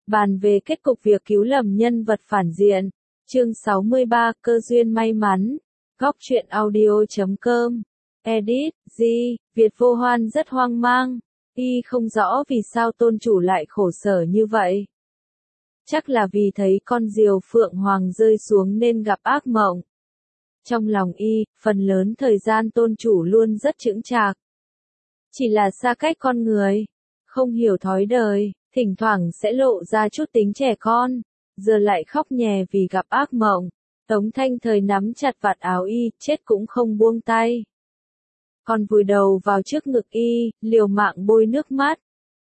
Bàn về kết cục việc cứu lầm nhân vật phản diện. Chương 63, cơ duyên may mắn. Góc truyện audio.com. Edit, G. Việt Vô Hoan rất hoang mang. Y không rõ vì sao tôn chủ lại khổ sở như vậy. Chắc là vì thấy con diều phượng hoàng rơi xuống nên gặp ác mộng. Trong lòng Y, phần lớn thời gian tôn chủ luôn rất chững chạc. Chỉ là xa cách con người, không hiểu thói đời, thỉnh thoảng sẽ lộ ra chút tính trẻ con, giờ lại khóc nhè vì gặp ác mộng. Tống Thanh Thời nắm chặt vạt áo Y, chết cũng không buông tay. Còn vùi đầu vào trước ngực Y, liều mạng bôi nước mắt.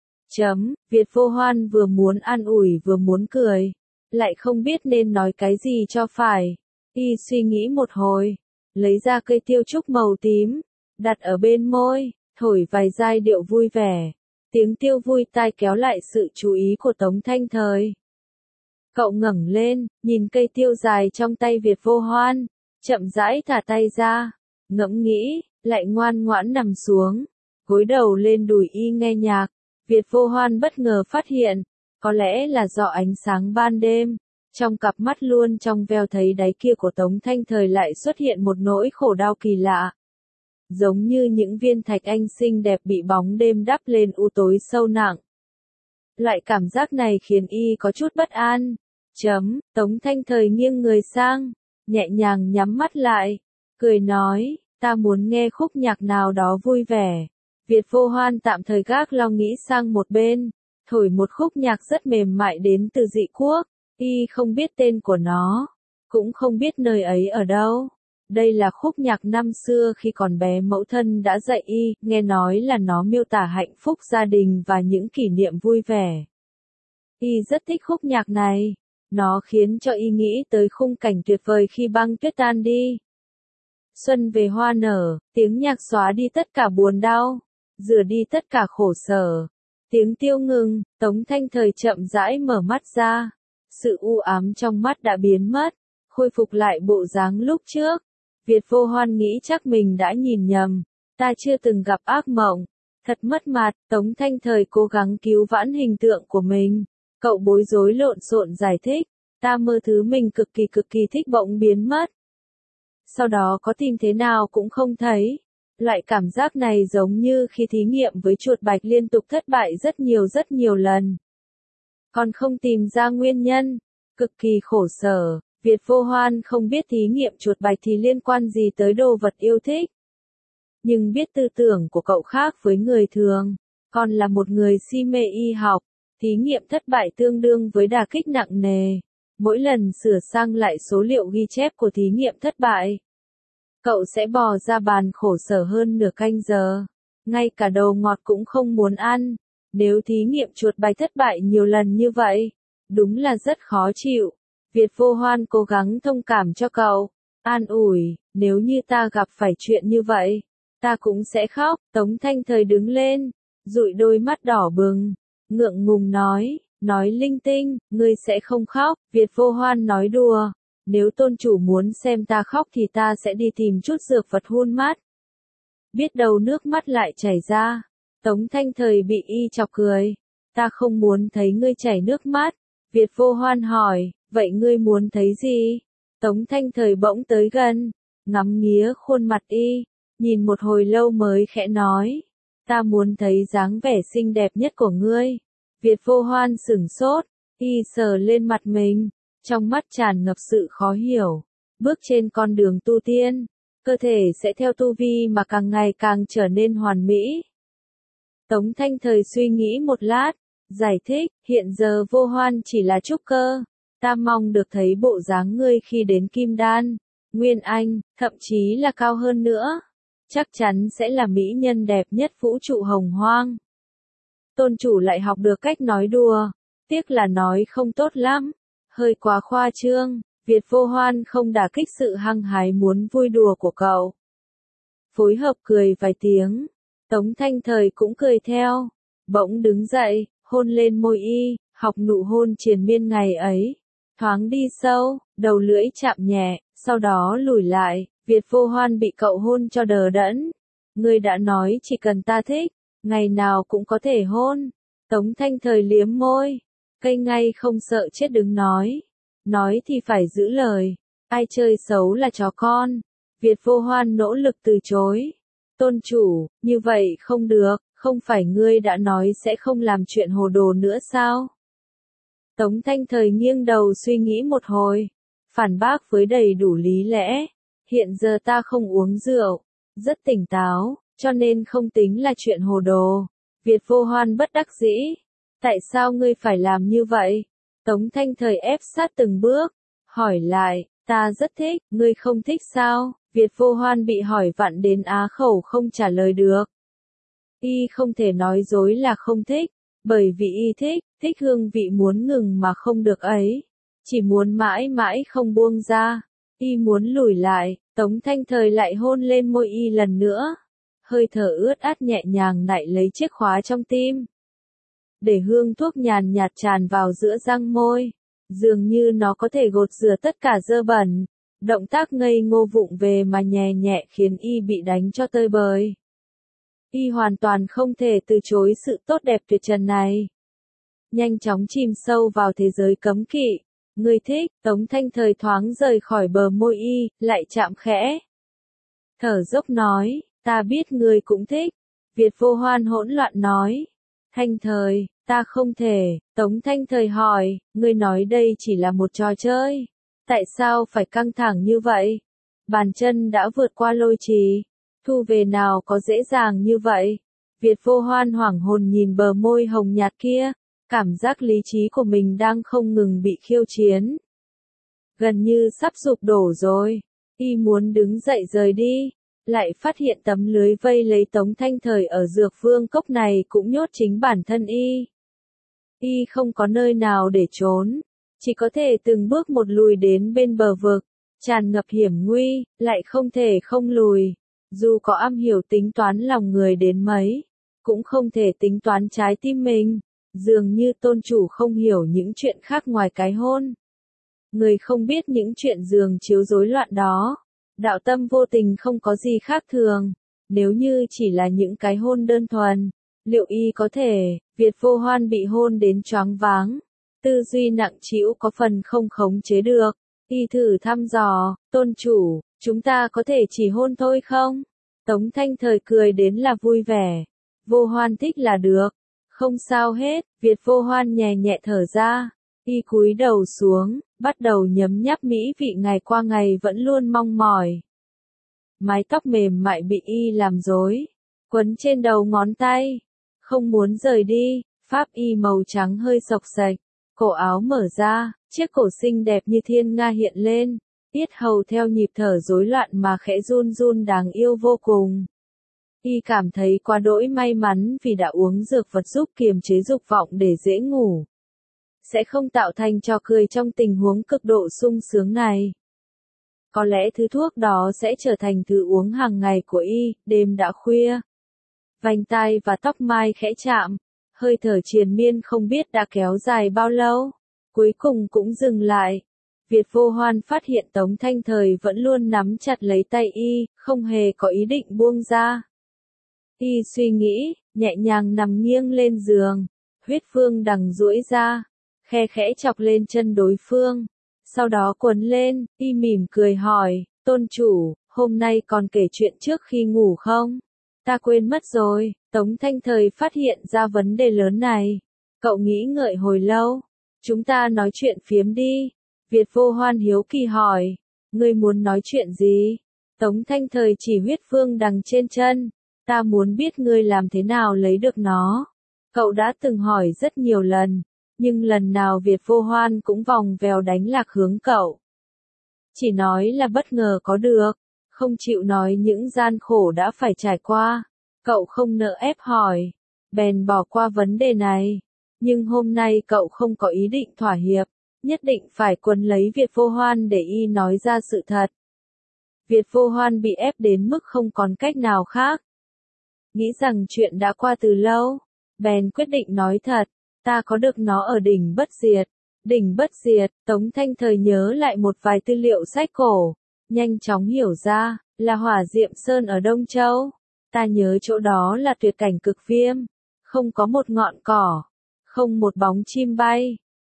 Việt Vô Hoan vừa muốn an ủi vừa muốn cười, lại không biết nên nói cái gì cho phải. Y suy nghĩ một hồi, lấy ra cây tiêu trúc màu tím, đặt ở bên môi, thổi vài giai điệu vui vẻ. Tiếng tiêu vui tai kéo lại sự chú ý của Tống Thanh Thời. Cậu ngẩng lên, nhìn cây tiêu dài trong tay Việt Vô Hoan, chậm rãi thả tay ra, ngẫm nghĩ, lại ngoan ngoãn nằm xuống, gối đầu lên đùi Y nghe nhạc. Việt Vô Hoan bất ngờ phát hiện, có lẽ là do ánh sáng ban đêm, trong cặp mắt luôn trong veo thấy đáy kia của Tống Thanh Thời lại xuất hiện một nỗi khổ đau kỳ lạ. Giống như những viên thạch anh xinh đẹp bị bóng đêm đắp lên u tối sâu nặng. Loại cảm giác này khiến Y có chút bất an. Tống Thanh Thời nghiêng người sang, nhẹ nhàng nhắm mắt lại, cười nói, ta muốn nghe khúc nhạc nào đó vui vẻ. Việt Vô Hoan tạm thời gác lo nghĩ sang một bên, thổi một khúc nhạc rất mềm mại đến từ Dị Quốc. Y không biết tên của nó, cũng không biết nơi ấy ở đâu. Đây là khúc nhạc năm xưa khi còn bé mẫu thân đã dạy Y, nghe nói là nó miêu tả hạnh phúc gia đình và những kỷ niệm vui vẻ. Y rất thích khúc nhạc này, nó khiến cho Y nghĩ tới khung cảnh tuyệt vời khi băng tuyết tan đi. Xuân về hoa nở, tiếng nhạc xóa đi tất cả buồn đau, rửa đi tất cả khổ sở. Tiếng tiêu ngừng, Tống Thanh Thời chậm rãi mở mắt ra. Sự u ám trong mắt đã biến mất, khôi phục lại bộ dáng lúc trước. Việt Vô Hoan nghĩ chắc mình đã nhìn nhầm, ta chưa từng gặp ác mộng, thật mất mặt. Tống Thanh Thời cố gắng cứu vãn hình tượng của mình. Cậu bối rối lộn xộn giải thích, ta mơ thứ mình cực kỳ thích bỗng biến mất. Sau đó có tìm thế nào cũng không thấy. Loại cảm giác này giống như khi thí nghiệm với chuột bạch liên tục thất bại rất nhiều lần. Còn không tìm ra nguyên nhân, cực kỳ khổ sở. Việt Vô Hoan không biết thí nghiệm chuột bạch thì liên quan gì tới đồ vật yêu thích. Nhưng biết tư tưởng của cậu khác với người thường, còn là một người si mê y học, thí nghiệm thất bại tương đương với đả kích nặng nề. Mỗi lần sửa sang lại số liệu ghi chép của thí nghiệm thất bại, cậu sẽ bò ra bàn khổ sở hơn nửa canh giờ. Ngay cả đồ ngọt cũng không muốn ăn. Nếu thí nghiệm chuột bạch thất bại nhiều lần như vậy, đúng là rất khó chịu. Việt Vô Hoan cố gắng thông cảm cho cậu, an ủi, nếu như ta gặp phải chuyện như vậy, ta cũng sẽ khóc. Tống Thanh Thời đứng lên, dụi đôi mắt đỏ bừng, ngượng ngùng nói linh tinh, ngươi sẽ không khóc. Việt Vô Hoan nói đùa, nếu tôn chủ muốn xem ta khóc thì ta sẽ đi tìm chút dược vật hun mắt. Biết đâu nước mắt lại chảy ra. Tống Thanh Thời bị Y chọc cười, ta không muốn thấy ngươi chảy nước mắt. Việt Vô Hoan hỏi, vậy ngươi muốn thấy gì? Tống Thanh Thời bỗng tới gần, ngắm nghía khuôn mặt Y, nhìn một hồi lâu mới khẽ nói, ta muốn thấy dáng vẻ xinh đẹp nhất của ngươi. Việt Vô Hoan sửng sốt, Y sờ lên mặt mình, trong mắt tràn ngập sự khó hiểu. Bước trên con đường tu tiên, cơ thể sẽ theo tu vi mà càng ngày càng trở nên hoàn mỹ. Tống Thanh Thời suy nghĩ một lát, giải thích, hiện giờ Vô Hoan chỉ là trúc cơ, ta mong được thấy bộ dáng ngươi khi đến Kim Đan, Nguyên Anh, thậm chí là cao hơn nữa. Chắc chắn sẽ là mỹ nhân đẹp nhất vũ trụ hồng hoang. Tôn chủ lại học được cách nói đùa, tiếc là nói không tốt lắm, hơi quá khoa trương. Việt Vô Hoan không đả kích sự hăng hái muốn vui đùa của cậu. Phối hợp cười vài tiếng. Tống Thanh Thời cũng cười theo, bỗng đứng dậy, hôn lên môi Y, học nụ hôn triền miên ngày ấy. Thoáng đi sâu, đầu lưỡi chạm nhẹ, sau đó lùi lại. Việt Vô Hoan bị cậu hôn cho đờ đẫn. Ngươi đã nói chỉ cần ta thích, ngày nào cũng có thể hôn. Tống Thanh Thời liếm môi, Cây ngay không sợ chết đứng nói thì phải giữ lời, ai chơi xấu là chó con. Việt Vô Hoan nỗ lực từ chối. Tôn chủ, như vậy không được, không phải ngươi đã nói sẽ không làm chuyện hồ đồ nữa sao? Tống Thanh Thời nghiêng đầu suy nghĩ một hồi, phản bác với đầy đủ lý lẽ. Hiện giờ ta không uống rượu, rất tỉnh táo, cho nên không tính là chuyện hồ đồ. Việt Vô Hoan bất đắc dĩ. Tại sao ngươi phải làm như vậy? Tống Thanh Thời ép sát từng bước, hỏi lại, ta rất thích, ngươi không thích sao? Việt Vô Hoan bị hỏi vặn đến á khẩu không trả lời được. Y không thể nói dối là không thích, bởi vì y thích hương vị muốn ngừng mà không được ấy. Chỉ muốn mãi mãi không buông ra. Y muốn lùi lại, Tống Thanh Thời lại hôn lên môi y lần nữa. Hơi thở ướt át nhẹ nhàng nạy lấy chiếc khóa trong tim. Để hương thuốc nhàn nhạt tràn vào giữa răng môi. Dường như nó có thể gột rửa tất cả dơ bẩn. Động tác ngây ngô vụng về mà nhẹ nhẹ khiến y bị đánh cho tơi bời. Y hoàn toàn không thể từ chối sự tốt đẹp tuyệt trần này. Nhanh chóng chìm sâu vào thế giới cấm kỵ. Ngươi thích, Tống Thanh Thời thoáng rời khỏi bờ môi y, lại chạm khẽ. Thở dốc nói, ta biết ngươi cũng thích. Việt Vô Hoan hỗn loạn nói. Thanh Thời, ta không thể. Tống Thanh Thời hỏi, ngươi nói đây chỉ là một trò chơi. Tại sao phải căng thẳng như vậy? Bàn chân đã vượt qua lôi trì. Thu về nào có dễ dàng như vậy? Việt Vô Hoan hoảng hồn nhìn bờ môi hồng nhạt kia. Cảm giác lý trí của mình đang không ngừng bị khiêu chiến. Gần như sắp sụp đổ rồi. Y muốn đứng dậy rời đi. Lại phát hiện tấm lưới vây lấy Tống Thanh Thời ở Dược Vương Cốc này cũng nhốt chính bản thân y. Y không có nơi nào để trốn. Chỉ có thể từng bước một lùi đến bên bờ vực. Tràn ngập hiểm nguy, lại không thể không lùi. Dù có am hiểu tính toán lòng người đến mấy, cũng không thể tính toán trái tim mình. Dường như tôn chủ không hiểu những chuyện khác ngoài cái hôn. Người không biết những chuyện giường chiếu rối loạn đó. Đạo tâm vô tình không có gì khác thường. Nếu như chỉ là những cái hôn đơn thuần, liệu y có thể? Việt Vô Hoan bị hôn đến choáng váng. Tư duy nặng trĩu có phần không khống chế được. Y thử thăm dò, tôn chủ, chúng ta có thể chỉ hôn thôi không? Tống Thanh Thời cười đến là vui vẻ. Vô Hoan thích là được. Không sao hết, Việt Vô Hoan nhẹ nhẹ thở ra. Y cúi đầu xuống, bắt đầu nhấm nháp mỹ vị ngày qua ngày vẫn luôn mong mỏi. Mái tóc mềm mại bị y làm rối, quấn trên đầu ngón tay. Không muốn rời đi, pháp y màu trắng hơi xộc xệch. Cổ áo mở ra, chiếc cổ xinh đẹp như thiên nga hiện lên. Yết hầu theo nhịp thở rối loạn mà khẽ run run đáng yêu vô cùng. Y cảm thấy quá đỗi may mắn vì đã uống dược vật giúp kiềm chế dục vọng để dễ ngủ. Sẽ không tạo thành trò cười trong tình huống cực độ sung sướng này. Có lẽ thứ thuốc đó sẽ trở thành thứ uống hàng ngày của y, đêm đã khuya. Vành tai và tóc mai khẽ chạm, hơi thở triền miên không biết đã kéo dài bao lâu. Cuối cùng cũng dừng lại. Việt Vô Hoan phát hiện Tống Thanh Thời vẫn luôn nắm chặt lấy tay y, không hề có ý định buông ra. Y suy nghĩ, nhẹ nhàng nằm nghiêng lên giường, huyết phương đằng duỗi ra, khe khẽ chọc lên chân đối phương. Sau đó quấn lên, y mỉm cười hỏi, tôn chủ, hôm nay còn kể chuyện trước khi ngủ không? Ta quên mất rồi. Tống Thanh Thời phát hiện ra vấn đề lớn này. Cậu nghĩ ngợi hồi lâu. Chúng ta nói chuyện phiếm đi. Việt Vô Hoan hiếu kỳ hỏi. Ngươi muốn nói chuyện gì? Tống Thanh Thời chỉ huyết phương đằng trên chân. Ta muốn biết ngươi làm thế nào lấy được nó. Cậu đã từng hỏi rất nhiều lần. Nhưng lần nào Việt Vô Hoan cũng vòng vèo đánh lạc hướng cậu. Chỉ nói là bất ngờ có được. Không chịu nói những gian khổ đã phải trải qua. Cậu không nỡ ép hỏi. Bèn bỏ qua vấn đề này. Nhưng hôm nay cậu không có ý định thỏa hiệp. Nhất định phải quấn lấy Việt Vô Hoan để y nói ra sự thật. Việt Vô Hoan bị ép đến mức không còn cách nào khác. Nghĩ rằng chuyện đã qua từ lâu. Bèn quyết định nói thật. Ta có được nó ở đỉnh Bất Diệt. Đỉnh Bất Diệt, Tống Thanh Thời nhớ lại một vài tư liệu sách cổ. Nhanh chóng hiểu ra, là Hỏa Diệm Sơn ở Đông Châu. Ta nhớ chỗ đó là tuyệt cảnh cực viêm. Không có một ngọn cỏ. Không một bóng chim bay.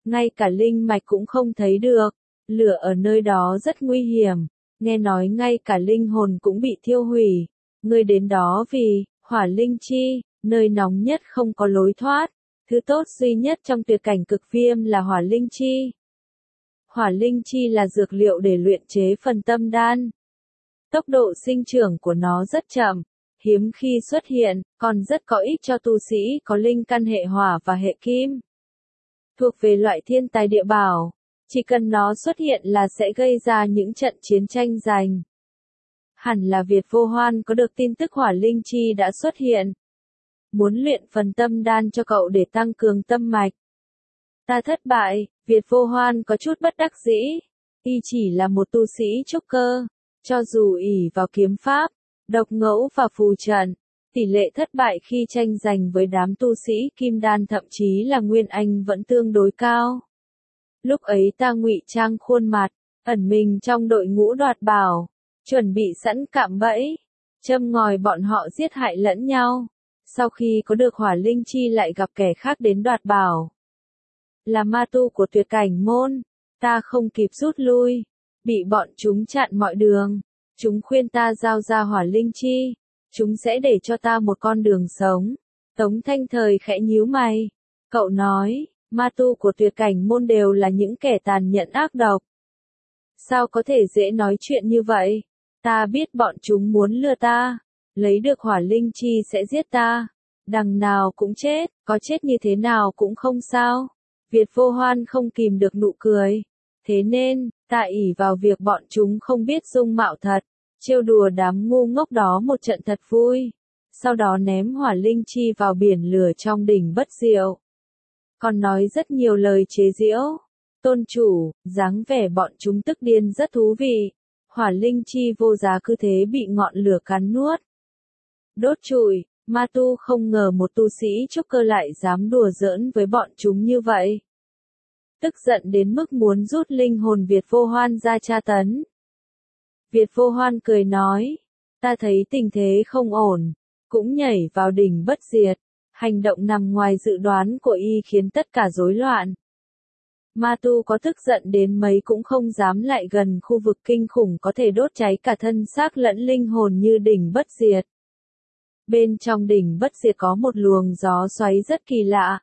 ngay cả linh mạch cũng không thấy được. Lửa ở nơi đó rất nguy hiểm, nghe nói ngay cả linh hồn cũng bị thiêu hủy. Ngươi đến đó vì hỏa linh chi, nơi nóng nhất không có lối thoát. Thứ tốt duy nhất trong tuyệt cảnh cực viêm là hỏa linh chi. Hỏa linh chi là dược liệu để luyện chế phần tâm đan. Tốc độ sinh trưởng của nó rất chậm, hiếm khi xuất hiện, còn rất có ích cho tu sĩ có linh căn hệ hỏa và hệ kim. Thuộc về loại thiên tài địa bảo, chỉ cần nó xuất hiện là sẽ gây ra những trận chiến tranh giành. Hẳn là Việt Vô Hoan có được tin tức hỏa linh chi đã xuất hiện. Muốn luyện phần tâm đan cho cậu để tăng cường tâm mạch. Ta thất bại, Việt Vô Hoan có chút bất đắc dĩ. Y chỉ là một tu sĩ trúc cơ, cho dù ỷ vào kiếm pháp, độc ngẫu và phù trận, tỷ lệ thất bại khi tranh giành với đám tu sĩ kim đan thậm chí là nguyên anh vẫn tương đối cao. Lúc ấy ta ngụy trang khuôn mặt, ẩn mình trong đội ngũ đoạt bảo, chuẩn bị sẵn cạm bẫy, châm ngòi bọn họ giết hại lẫn nhau. Sau khi có được hỏa linh chi lại gặp kẻ khác đến đoạt bảo. Là ma tu của tuyệt cảnh môn, ta không kịp rút lui, bị bọn chúng chặn mọi đường. Chúng khuyên ta giao ra hỏa linh chi, chúng sẽ để cho ta một con đường sống. Tống Thanh Thời khẽ nhíu mày. Cậu nói, ma tu của tuyệt cảnh môn đều là những kẻ tàn nhẫn ác độc. Sao có thể dễ nói chuyện như vậy? Ta biết bọn chúng muốn lừa ta, lấy được hỏa linh chi sẽ giết ta. Đằng nào cũng chết, có chết như thế nào cũng không sao. Việt Vô Hoan không kìm được nụ cười. Thế nên, ta ỷ vào việc bọn chúng không biết dung mạo thật, trêu đùa đám ngu ngốc đó một trận thật vui. Sau đó ném hỏa linh chi vào biển lửa trong đỉnh Bất Diệu. Còn nói rất nhiều lời chế giễu. Tôn chủ, dáng vẻ bọn chúng tức điên rất thú vị. Hỏa linh chi vô giá cứ thế bị ngọn lửa cắn nuốt. Đốt trụi, ma tu không ngờ một tu sĩ trúc cơ lại dám đùa giỡn với bọn chúng như vậy. Tức giận đến mức muốn rút linh hồn Việt Vô Hoan ra tra tấn. Việt Vô Hoan cười nói, ta thấy tình thế không ổn, cũng nhảy vào đỉnh Bất Diệt. Hành động nằm ngoài dự đoán của y khiến tất cả rối loạn. Ma tu có tức giận đến mấy cũng không dám lại gần khu vực kinh khủng có thể đốt cháy cả thân xác lẫn linh hồn như đỉnh Bất Diệt. Bên trong đỉnh Bất Diệt có một luồng gió xoáy rất kỳ lạ.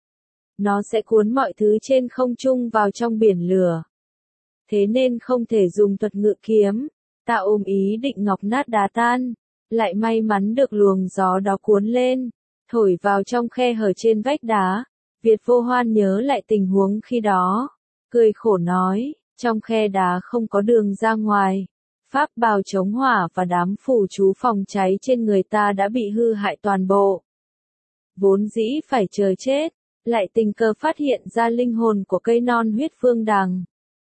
Nó sẽ cuốn mọi thứ trên không trung vào trong biển lửa. Thế nên không thể dùng thuật ngự kiếm. Ta ôm ý định ngọc nát đá tan. Lại may mắn được luồng gió đó cuốn lên, thổi vào trong khe hở trên vách đá. Việt Vô Hoan nhớ lại tình huống khi đó. Cười khổ nói, trong khe đá không có đường ra ngoài. Pháp bào chống hỏa và đám phù chú phòng cháy trên người ta đã bị hư hại toàn bộ. Vốn dĩ phải chờ chết, lại tình cờ phát hiện ra linh hồn của cây non huyết phương đằng.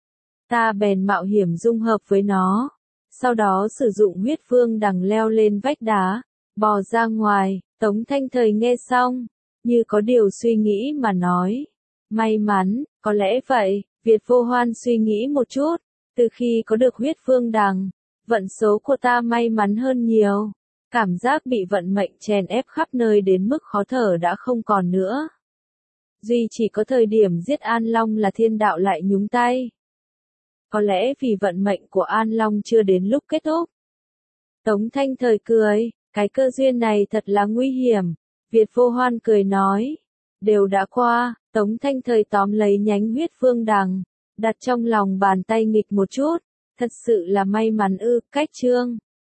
Ta bèn mạo hiểm dung hợp với nó, sau đó sử dụng huyết phương đằng leo lên vách đá, bò ra ngoài. Tống Thanh Thời nghe xong, như có điều suy nghĩ mà nói. May mắn, có lẽ vậy, Việt Vô Hoan suy nghĩ một chút, từ khi có được huyết phương đằng, vận số của ta may mắn hơn nhiều. Cảm giác bị vận mệnh chèn ép khắp nơi đến mức khó thở đã không còn nữa. Duy chỉ có thời điểm giết An Long là thiên đạo lại nhúng tay. Có lẽ vì vận mệnh của An Long chưa đến lúc kết thúc. Tống Thanh Thời cười, cái cơ duyên này thật là nguy hiểm. Việt Vô Hoan cười nói, đều đã qua. Tống Thanh Thời tóm lấy nhánh huyết phương đằng, đặt trong lòng bàn tay nghịch một chút. Thật sự là may mắn ư, cách chương.